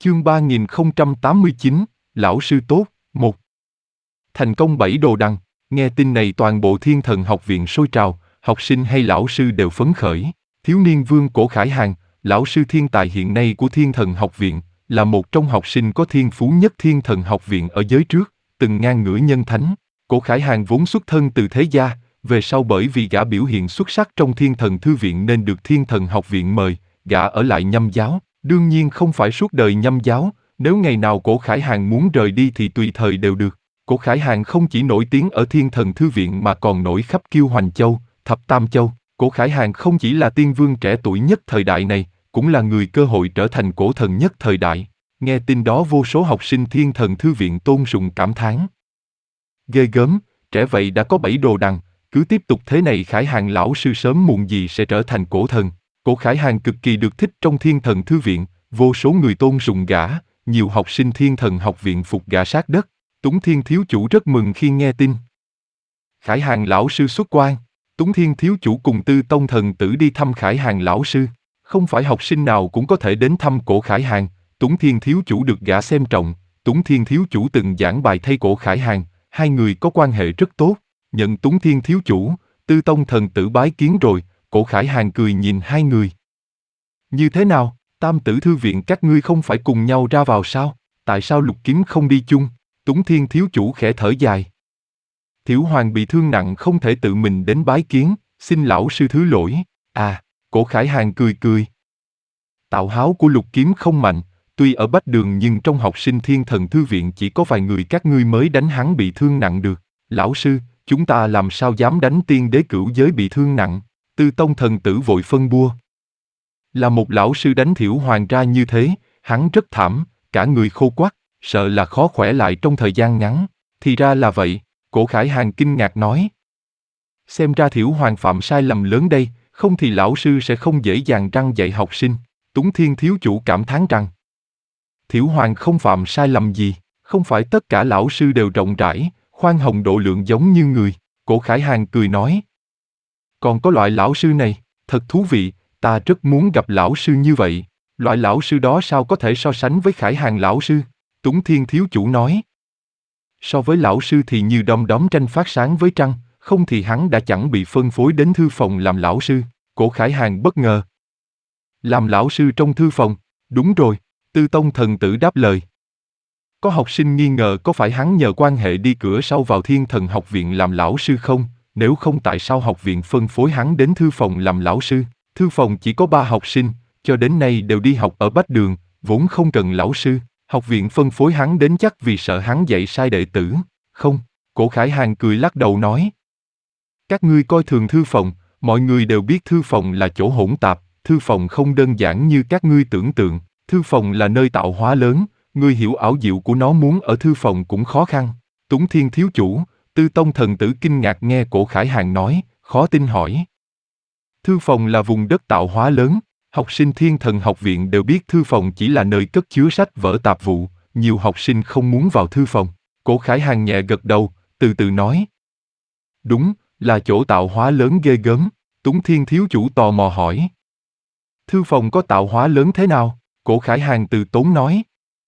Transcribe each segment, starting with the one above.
Chương 3089, Lão sư tốt, 1. Thành công 7 đồ đằng, nghe tin này toàn bộ Thiên Thần học viện sôi trào, học sinh hay lão sư đều phấn khởi. Thiếu niên Vương Cổ Khải Hàn, lão sư thiên tài hiện nay của Thiên Thần học viện, là một trong học sinh có thiên phú nhất Thiên Thần học viện ở giới trước, từng ngang ngửa nhân thánh. Cổ Khải Hàn vốn xuất thân từ thế gia, về sau bởi vì gã biểu hiện xuất sắc trong Thiên Thần thư viện nên được Thiên Thần học viện mời, gã ở lại Nhâm giáo. Đương nhiên không phải suốt đời Nhâm giáo, nếu ngày nào Cổ Khải Hàn muốn rời đi thì tùy thời đều được. Cổ Khải Hàn không chỉ nổi tiếng ở Thiên Thần thư viện mà còn nổi khắp Kiêu Hoành Châu, Thập Tam Châu. Cổ Khải Hàn không chỉ là tiên vương trẻ tuổi nhất thời đại này, cũng là người cơ hội trở thành cổ thần nhất thời đại. Nghe tin đó vô số học sinh Thiên Thần thư viện tôn sùng cảm thán. Ghê gớm, trẻ vậy đã có 7 đồ đằng, cứ tiếp tục thế này Khải Hàn lão sư sớm muộn gì sẽ trở thành cổ thần. Cổ Khải Hàn cực kỳ được thích trong Thiên Thần thư viện, vô số người tôn sùng gã, nhiều học sinh Thiên Thần học viện phục gã sát đất. Túng Thiên thiếu chủ rất mừng khi nghe tin Khải Hàn lão sư xuất quan. Túng Thiên thiếu chủ cùng Tư Tông thần tử đi thăm Khải Hàn lão sư. Không phải học sinh nào cũng có thể đến thăm Cổ Khải Hàn. Túng Thiên thiếu chủ được gã xem trọng. Túng Thiên thiếu chủ từng giảng bài thay Cổ Khải Hàn, hai người có quan hệ rất tốt. Nhận Túng Thiên thiếu chủ, Tư Tông thần tử bái kiến rồi. Cổ Khải Hàn cười nhìn hai người. Như thế nào, Tam tử thư viện các ngươi không phải cùng nhau ra vào sao? Tại sao Lục Kiếm không đi chung? Túng Thiên thiếu chủ khẽ thở dài. Thiểu Hoàng bị thương nặng không thể tự mình đến bái kiến, xin lão sư thứ lỗi. À, Cổ Khải Hàn cười cười. Tạo háo của Lục Kiếm không mạnh, tuy ở Bách Đường nhưng trong học sinh Thiên Thần thư viện chỉ có vài người các ngươi mới đánh hắn bị thương nặng được. Lão sư, chúng ta làm sao dám đánh tiên đế cửu giới bị thương nặng? Tư Tông thần tử vội phân bua. Là một lão sư đánh Thiểu Hoàng ra như thế, hắn rất thảm, cả người khô quắt, sợ là khó khỏe lại trong thời gian ngắn. Thì ra là vậy, Cổ Khải Hàn kinh ngạc nói. Xem ra Thiểu Hoàng phạm sai lầm lớn đây, không thì lão sư sẽ không dễ dàng răn dạy học sinh. Túng Thiên thiếu chủ cảm thán rằng Thiểu Hoàng không phạm sai lầm gì, không phải tất cả lão sư đều rộng rãi, khoan hồng độ lượng giống như người. Cổ Khải Hàn cười nói. Còn có loại lão sư này, thật thú vị, ta rất muốn gặp lão sư như vậy. Loại lão sư đó sao có thể so sánh với Khải Hàn lão sư? Túng Thiên thiếu chủ nói. So với lão sư thì như đom đóm tranh phát sáng với trăng, không thì hắn đã chẳng bị phân phối đến thư phòng làm lão sư. Cổ Khải Hàn bất ngờ. Làm lão sư trong thư phòng, đúng rồi, Tư Tông thần tử đáp lời. Có học sinh nghi ngờ có phải hắn nhờ quan hệ đi cửa sau vào Thiên Thần học viện làm lão sư không, nếu không tại sao học viện phân phối hắn đến thư phòng làm lão sư. Thư phòng chỉ có 3 học sinh, cho đến nay đều đi học ở Bách Đường, vốn không cần lão sư. Học viện phân phối hắn đến chắc vì sợ hắn dạy sai đệ tử. Không, Cổ Khải Hàn cười lắc đầu nói. Các ngươi coi thường thư phòng, mọi người đều biết thư phòng là chỗ hỗn tạp, thư phòng không đơn giản như các ngươi tưởng tượng. Thư phòng là nơi tạo hóa lớn, ngươi hiểu ảo diệu của nó muốn ở thư phòng cũng khó khăn. Túng Thiên thiếu chủ, Tư Tông thần tử kinh ngạc nghe Cổ Khải Hàn nói, khó tin hỏi. Thư phòng là vùng đất tạo hóa lớn. Học sinh Thiên Thần học viện đều biết thư phòng chỉ là nơi cất chứa sách vở tạp vụ, nhiều học sinh không muốn vào thư phòng. Cổ Khải Hàn nhẹ gật đầu, từ từ nói. Đúng, là chỗ tạo hóa lớn ghê gớm. Túng Thiên thiếu chủ tò mò hỏi. Thư phòng có tạo hóa lớn thế nào? Cổ Khải Hàn từ tốn nói.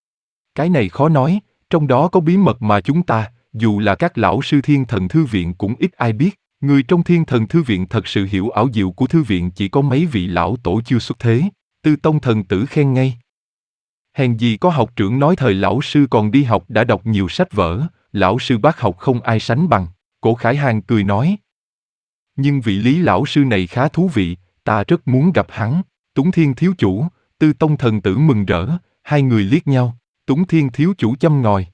Cái này khó nói, trong đó có bí mật mà chúng ta, dù là các lão sư Thiên Thần thư viện cũng ít ai biết. Người trong Thiên Thần thư viện thật sự hiểu ảo diệu của thư viện chỉ có mấy vị lão tổ chưa xuất thế. Tư Tông thần tử khen ngay. Hèn gì có học trưởng nói thời lão sư còn đi học đã đọc nhiều sách vở, lão sư bác học không ai sánh bằng. Cổ Khải Hàn cười nói. Nhưng vị Lý lão sư này khá thú vị, ta rất muốn gặp hắn. Túng Thiên thiếu chủ, Tư Tông thần tử mừng rỡ, hai người liếc nhau. Túng Thiên thiếu chủ châm ngòi.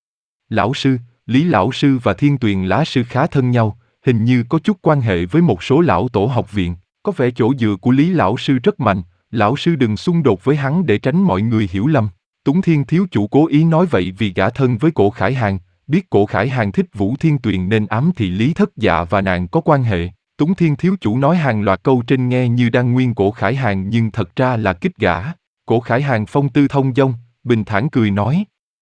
Lão sư, Lý lão sư và Thiên Tuyền lá sư khá thân nhau, hình như có chút quan hệ với một số lão tổ học viện. Có vẻ chỗ dựa của Lý lão sư rất mạnh, lão sư đừng xung đột với hắn để tránh mọi người hiểu lầm. Túng Thiên thiếu chủ cố ý nói vậy vì gã thân với Cổ Khải Hàn, biết Cổ Khải Hàn thích Vũ Thiên Tuyền nên ám thị Lý Thất Dạ và nàng có quan hệ. Túng Thiên thiếu chủ nói hàng loạt câu trên nghe như đang nguyên Cổ Khải Hàn nhưng thật ra là kích gã. Cổ Khải Hàn phong tư thông dong, bình thản cười nói.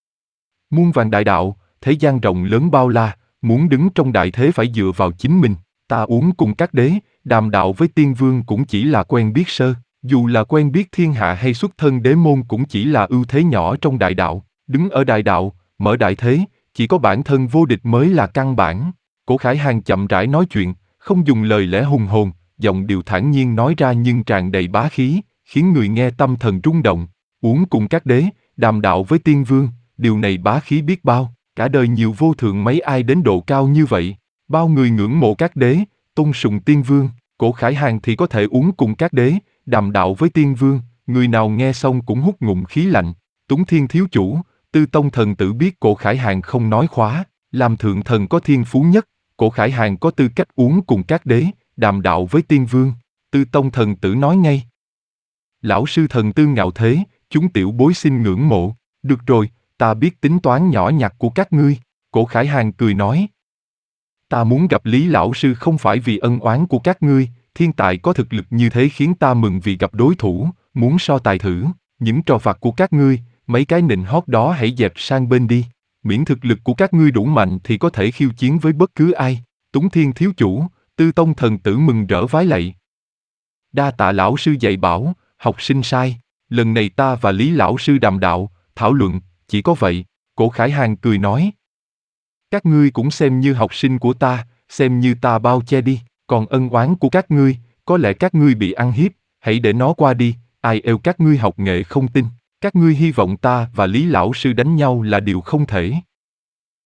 Muôn vàn đại đạo, thế gian rộng lớn bao la, muốn đứng trong đại thế phải dựa vào chính mình. Ta uống cùng các đế, đàm đạo với tiên vương cũng chỉ là quen biết sơ. Dù là quen biết thiên hạ hay xuất thân đế môn cũng chỉ là ưu thế nhỏ trong đại đạo, đứng ở đại đạo, mở đại thế, chỉ có bản thân vô địch mới là căn bản. Cổ Khải Hàng chậm rãi nói chuyện, không dùng lời lẽ hùng hồn, giọng điệu thản nhiên nói ra nhưng tràn đầy bá khí, khiến người nghe tâm thần rung động. Uống cùng các đế, đàm đạo với tiên vương, điều này bá khí biết bao, cả đời nhiều vô thượng mấy ai đến độ cao như vậy. Bao người ngưỡng mộ các đế, tôn sùng tiên vương, Cổ Khải Hàng thì có thể uống cùng các đế, đàm đạo với tiên vương, người nào nghe xong cũng hút ngụm khí lạnh. Túng Thiên thiếu chủ, Tư Tông thần tử biết Cổ Khải Hàng không nói khóa, làm thượng thần có thiên phú nhất, Cổ Khải Hàng có tư cách uống cùng các đế, đàm đạo với tiên vương. Tư Tông thần tử nói ngay. Lão sư thần tư ngạo thế, chúng tiểu bối xin ngưỡng mộ. Được rồi, ta biết tính toán nhỏ nhặt của các ngươi. Cổ Khải Hàng cười nói. Ta muốn gặp Lý lão sư không phải vì ân oán của các ngươi, thiên tài có thực lực như thế khiến ta mừng vì gặp đối thủ, muốn so tài thử, những trò vặt của các ngươi, mấy cái nịnh hót đó hãy dẹp sang bên đi, miễn thực lực của các ngươi đủ mạnh thì có thể khiêu chiến với bất cứ ai. Túng Thiên thiếu chủ, Tư Tông thần tử mừng rỡ vái lạy. Đa tạ lão sư dạy bảo, học sinh sai, lần này ta và Lý lão sư đàm đạo, thảo luận, chỉ có vậy. Cổ Khải Hàng cười nói. Các ngươi cũng xem như học sinh của ta, xem như ta bao che đi, còn ân oán của các ngươi, có lẽ các ngươi bị ăn hiếp, hãy để nó qua đi, ai êu các ngươi học nghệ không tin, các ngươi hy vọng ta và Lý lão sư đánh nhau là điều không thể.